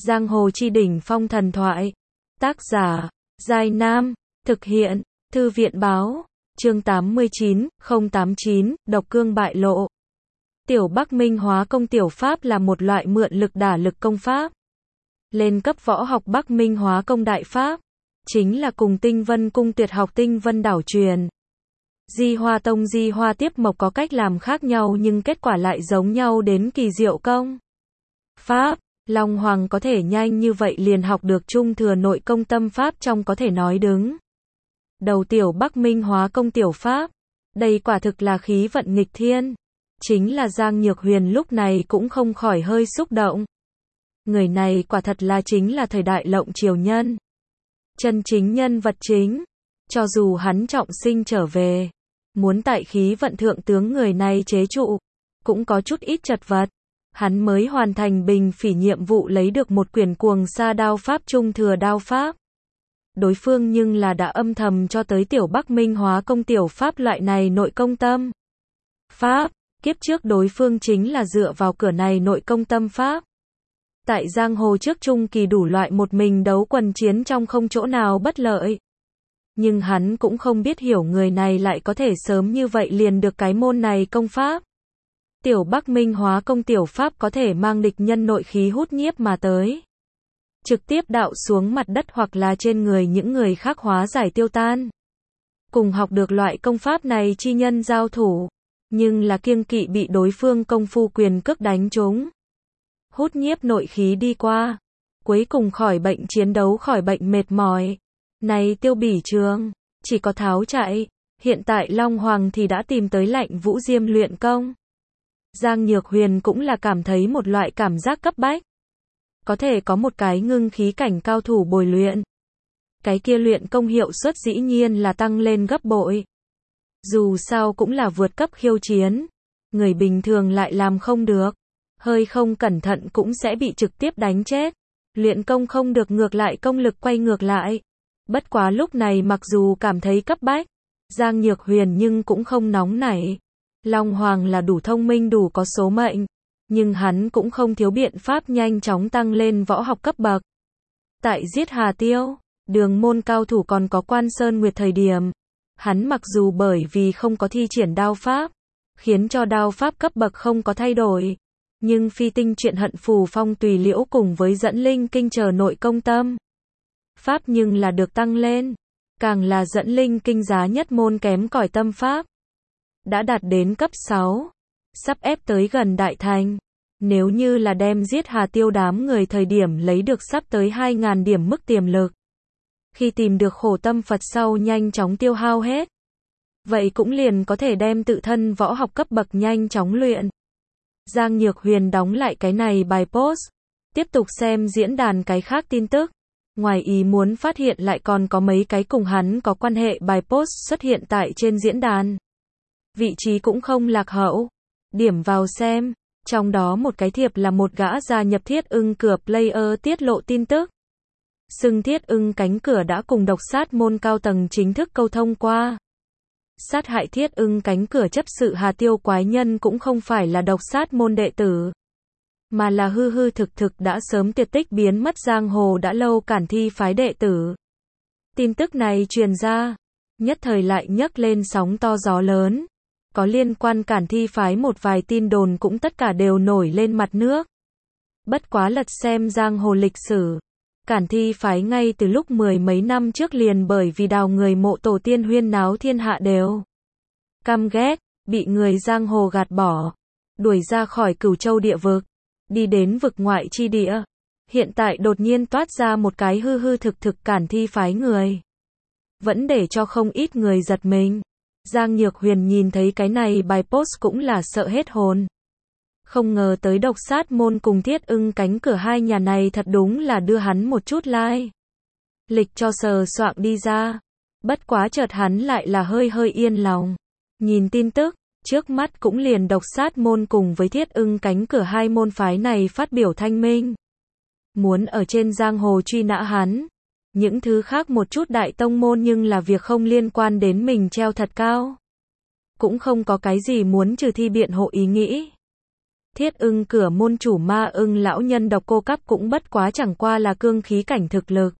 Giang hồ chi đỉnh phong thần thoại. Tác giả, Giai Nam. Thực hiện, Thư viện báo. Chương 89, 089, độc cương bại lộ. Tiểu Bắc Minh hóa công tiểu pháp là một loại mượn lực đả lực công pháp. Lên cấp võ học Bắc Minh hóa công đại pháp, chính là cùng Tinh Vân cung tuyệt học Tinh Vân đảo truyền. Di Hoa Tông Di Hoa Tiếp Mộc có cách làm khác nhau nhưng kết quả lại giống nhau đến kỳ diệu công pháp. Long Hoàng có thể nhanh như vậy liền học được trung thừa nội công tâm pháp trong có thể nói đứng đầu tiểu Bắc Minh hóa công tiểu pháp. Đây quả thực là khí vận nghịch thiên. Chính là Giang Nhược Huyền lúc này cũng không khỏi hơi xúc động. Người này quả thật là chính là thời đại lộng triều nhân. Chân chính nhân vật chính. Cho dù hắn trọng sinh trở về, muốn tại khí vận thượng tướng người này chế trụ, cũng có chút ít chật vật. Hắn mới hoàn thành bình phỉ nhiệm vụ lấy được một quyển cuồng sa đao pháp trung thừa đao pháp. Đối phương nhưng là đã âm thầm cho tới tiểu Bắc Minh hóa công tiểu pháp loại này nội công tâm pháp. Kiếp trước đối phương chính là dựa vào cửa này nội công tâm pháp. Tại giang hồ trước trung kỳ đủ loại một mình đấu quần chiến trong không chỗ nào bất lợi. Nhưng hắn cũng không biết hiểu người này lại có thể sớm như vậy liền được cái môn này công pháp. Tiểu Bắc Minh hóa công tiểu pháp có thể mang địch nhân nội khí hút nhiếp mà tới. Trực tiếp đạo xuống mặt đất hoặc là trên người những người khác hóa giải tiêu tan. Cùng học được loại công pháp này chi nhân giao thủ. Nhưng là kiêng kỵ bị đối phương công phu quyền cước đánh trúng. Hút nhiếp nội khí đi qua. Cuối cùng khỏi bệnh chiến đấu khỏi bệnh mệt mỏi. Này Tiêu Bỉ Trường, chỉ có tháo chạy. Hiện tại Long Hoàng thì đã tìm tới Lạnh Vũ Diêm luyện công. Giang Nhược Huyền cũng là cảm thấy một loại cảm giác cấp bách. Có thể có một cái ngưng khí cảnh cao thủ bồi luyện. Cái kia luyện công hiệu suất dĩ nhiên là tăng lên gấp bội. Dù sao cũng là vượt cấp khiêu chiến. Người bình thường lại làm không được. Hơi không cẩn thận cũng sẽ bị trực tiếp đánh chết. Luyện công không được ngược lại công lực quay ngược lại. Bất quá lúc này mặc dù cảm thấy cấp bách, Giang Nhược Huyền nhưng cũng không nóng nảy. Long Hoàng là đủ thông minh đủ có số mệnh. Nhưng hắn cũng không thiếu biện pháp nhanh chóng tăng lên võ học cấp bậc. Tại giết Hà Tiêu, Đường môn cao thủ còn có Quan Sơn Nguyệt thời điểm. Hắn mặc dù bởi vì không có thi triển đao pháp, khiến cho đao pháp cấp bậc không có thay đổi. Nhưng phi tinh truyện hận phù phong tùy liễu cùng với dẫn linh kinh chờ nội công tâm pháp nhưng là được tăng lên. Càng là dẫn linh kinh giá nhất môn kém cỏi tâm pháp. Đã đạt đến cấp 6. Sắp ép tới gần đại thành. Nếu như là đem giết Hà Tiêu đám người thời điểm lấy được sắp tới 2.000 điểm mức tiềm lực. Khi tìm được khổ tâm Phật sau nhanh chóng tiêu hao hết. Vậy cũng liền có thể đem tự thân võ học cấp bậc nhanh chóng luyện. Giang Nhược Huyền đóng lại cái này bài post. Tiếp tục xem diễn đàn cái khác tin tức. Ngoài ý muốn phát hiện lại còn có mấy cái cùng hắn có quan hệ bài post xuất hiện tại trên diễn đàn. Vị trí cũng không lạc hậu. Điểm vào xem. Trong đó một cái thiệp là một gã gia nhập Thiết Ưng cửa player tiết lộ tin tức. Xưng Thiết Ưng cánh cửa đã cùng độc sát môn cao tầng chính thức câu thông qua. Sát hại Thiết Ưng cánh cửa chấp sự Hà Tiêu quái nhân cũng không phải là độc sát môn đệ tử. Mà là hư hư thực thực đã sớm tuyệt tích biến mất giang hồ đã lâu Cản Thi phái đệ tử. Tin tức này truyền ra. Nhất thời lại nhấc lên sóng to gió lớn. Có liên quan Cản Thi phái một vài tin đồn cũng tất cả đều nổi lên mặt nước. Bất quá lật xem giang hồ lịch sử. Cản Thi phái ngay từ lúc mười mấy năm trước liền bởi vì đào người mộ tổ tiên huyên náo thiên hạ đều căm ghét, bị người giang hồ gạt bỏ, đuổi ra khỏi Cửu Châu địa vực, đi đến vực ngoại chi địa. Hiện tại đột nhiên toát ra một cái hư hư thực thực Cản Thi phái người. Vẫn để cho không ít người giật mình. Giang Nhược Huyền nhìn thấy cái này bài post cũng là sợ hết hồn. Không ngờ tới độc sát môn cùng Thiết Ưng cánh cửa hai nhà này thật đúng là đưa hắn một chút like. Lịch cho sờ soạng đi ra. Bất quá chợt hắn lại là hơi yên lòng. Nhìn tin tức, trước mắt cũng liền độc sát môn cùng với Thiết Ưng cánh cửa hai môn phái này phát biểu thanh minh. Muốn ở trên giang hồ truy nã hắn. Những thứ khác một chút đại tông môn nhưng là việc không liên quan đến mình treo thật cao. Cũng không có cái gì muốn trừ thi biện hộ ý nghĩ. Thiết Ưng cửa môn chủ Ma Ưng lão nhân độc cô cấp cũng bất quá chẳng qua là cương khí cảnh thực lực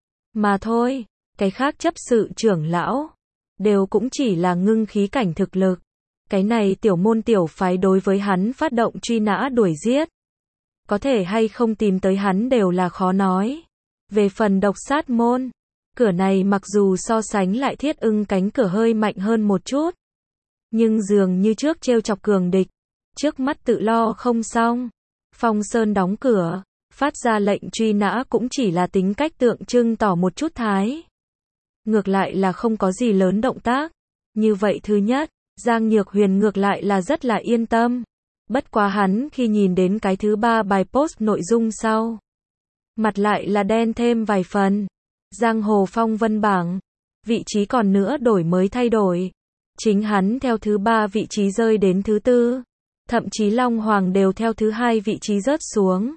mà thôi, cái khác chấp sự trưởng lão đều cũng chỉ là ngưng khí cảnh thực lực. Cái này tiểu môn tiểu phái đối với hắn phát động truy nã đuổi giết, có thể hay không tìm tới hắn đều là khó nói. Về phần độc sát môn, cửa này mặc dù so sánh lại Thiết Ưng cánh cửa hơi mạnh hơn một chút, nhưng dường như trước trêu chọc cường địch, trước mắt tự lo không xong. Phong Sơn đóng cửa, phát ra lệnh truy nã cũng chỉ là tính cách tượng trưng tỏ một chút thái. Ngược lại là không có gì lớn động tác. Như vậy thứ nhất, Giang Nhược Huyền ngược lại là rất là yên tâm. Bất quá hắn khi nhìn đến cái thứ ba bài post nội dung sau, mặt lại là đen thêm vài phần. Giang hồ phong vân bảng, vị trí còn nữa đổi mới thay đổi. Chính hắn theo thứ ba vị trí rơi đến thứ tư. Thậm chí Long Hoàng đều theo thứ hai vị trí rớt xuống,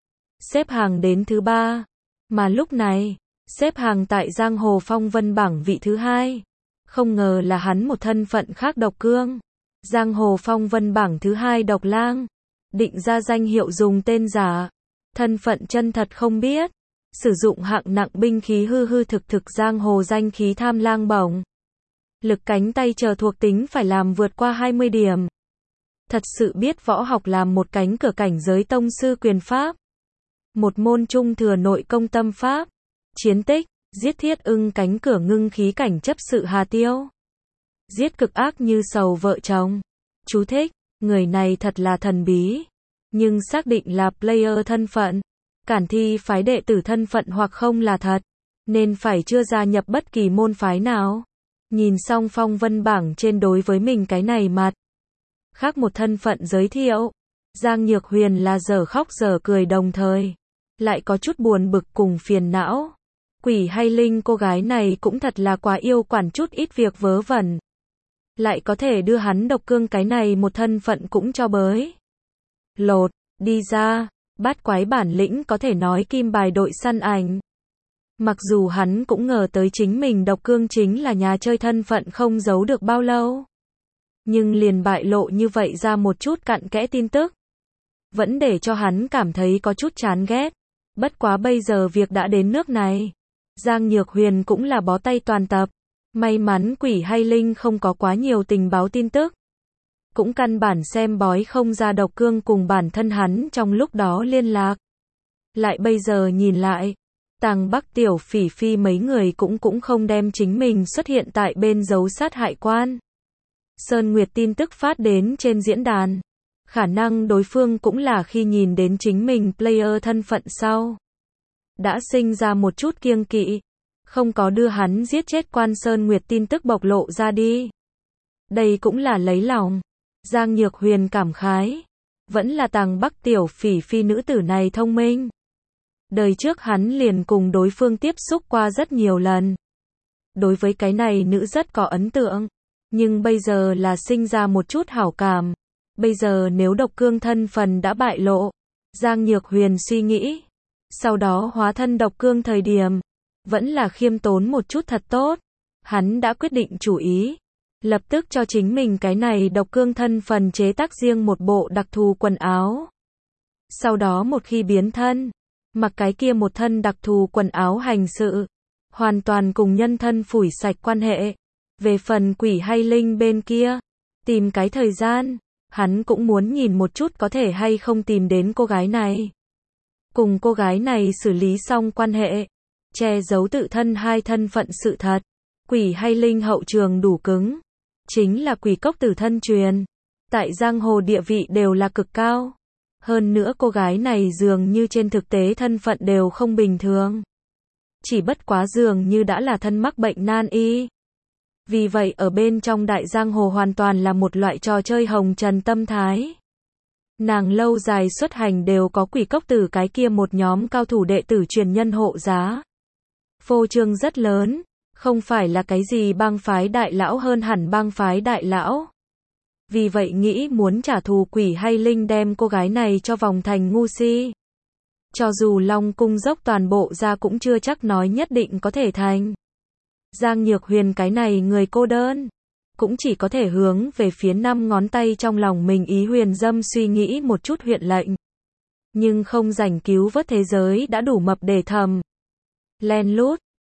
xếp hàng đến thứ ba. Mà lúc này, xếp hàng tại Giang Hồ Phong Vân bảng vị thứ hai. Không ngờ là hắn một thân phận khác Độc Cương. Giang Hồ Phong Vân bảng thứ hai Độc Lang. Định ra danh hiệu dùng tên giả. Thân phận chân thật không biết. Sử dụng hạng nặng binh khí hư hư thực thực Giang Hồ danh khí Tham Lang bổng. Lực cánh tay chờ thuộc tính phải làm vượt qua 20 điểm. Thật sự biết võ học làm một cánh cửa cảnh giới tông sư quyền pháp. Một môn trung thừa nội công tâm pháp. Chiến tích, giết Thiết Ưng cánh cửa ngưng khí cảnh chấp sự Hà Tiêu. Giết cực ác như sầu vợ chồng. Chú thích, người này thật là thần bí. Nhưng xác định là player thân phận. Cản thi phái đệ tử thân phận hoặc không là thật. Nên phải chưa gia nhập bất kỳ môn phái nào. Nhìn xong phong vân bảng trên đối với mình cái này mặt. Khác một thân phận giới thiệu. Giang Nhược Huyền là dở khóc dở cười đồng thời. Lại có chút buồn bực cùng phiền não. Quỷ hay linh cô gái này cũng thật là quá yêu quản chút ít việc vớ vẩn. Lại có thể đưa hắn Độc Cương cái này một thân phận cũng cho bới. Lột, đi ra, bát quái bản lĩnh có thể nói kim bài đội săn ảnh. Mặc dù hắn cũng ngờ tới chính mình Độc Cương chính là nhà chơi thân phận không giấu được bao lâu. Nhưng liền bại lộ như vậy ra một chút cặn kẽ tin tức. Vẫn để cho hắn cảm thấy có chút chán ghét. Bất quá bây giờ việc đã đến nước này. Giang Nhược Huyền cũng là bó tay toàn tập. May mắn quỷ hay linh không có quá nhiều tình báo tin tức. Cũng căn bản xem bói không ra Độc Cương cùng bản thân hắn trong lúc đó liên lạc. Lại bây giờ nhìn lại. Tàng Bắc Tiểu Phỉ Phi mấy người cũng không đem chính mình xuất hiện tại bên dấu sát hại quan. Sơn Nguyệt tin tức phát đến trên diễn đàn. Khả năng đối phương cũng là khi nhìn đến chính mình player thân phận sau. Đã sinh ra một chút kiêng kỵ. Không có đưa hắn giết chết quan Sơn Nguyệt tin tức bộc lộ ra đi. Đây cũng là lấy lòng. Giang Nhược Huyền cảm khái. Vẫn là Tàng Bắc Tiểu Phỉ Phi nữ tử này thông minh. Đời trước hắn liền cùng đối phương tiếp xúc qua rất nhiều lần. Đối với cái này nữ rất có ấn tượng. Nhưng bây giờ là sinh ra một chút hảo cảm. Bây giờ nếu Độc Cương thân phần đã bại lộ. Giang Nhược Huyền suy nghĩ. Sau đó hóa thân Độc Cương thời điểm. Vẫn là khiêm tốn một chút thật tốt. Hắn đã quyết định chủ ý. Lập tức cho chính mình cái này Độc Cương thân phần chế tác riêng một bộ đặc thù quần áo. Sau đó một khi biến thân. Mặc cái kia một thân đặc thù quần áo hành sự. Hoàn toàn cùng nhân thân phủi sạch quan hệ. Về phần quỷ hay linh bên kia. Tìm cái thời gian. Hắn cũng muốn nhìn một chút có thể hay không tìm đến cô gái này. Cùng cô gái này xử lý xong quan hệ. Che giấu tự thân hai thân phận sự thật. Quỷ hay linh hậu trường đủ cứng. Chính là quỷ cốc tử thân truyền. Tại giang hồ địa vị đều là cực cao. Hơn nữa cô gái này dường như trên thực tế thân phận đều không bình thường. Chỉ bất quá dường như đã là thân mắc bệnh nan y. Vì vậy ở bên trong đại giang hồ hoàn toàn là một loại trò chơi hồng trần tâm thái. Nàng lâu dài xuất hành đều có quỷ cốc tử cái kia một nhóm cao thủ đệ tử truyền nhân hộ giá. Phô trương rất lớn, không phải là cái gì bang phái đại lão hơn hẳn bang phái đại lão. Vì vậy nghĩ muốn trả thù quỷ hay linh đem cô gái này cho vòng thành ngu si. Cho dù Long cung dốc toàn bộ ra cũng chưa chắc nói nhất định có thể thành. Giang Nhược Huyền cái này người cô đơn. cũng chỉ có thể hướng về phía 5 ngón tay trong lòng mình. Ý Huyền Dâm suy nghĩ một chút huyện lệnh, nhưng không rảnh cứu vớt thế giới đã đủ mập để thầm. Len lút,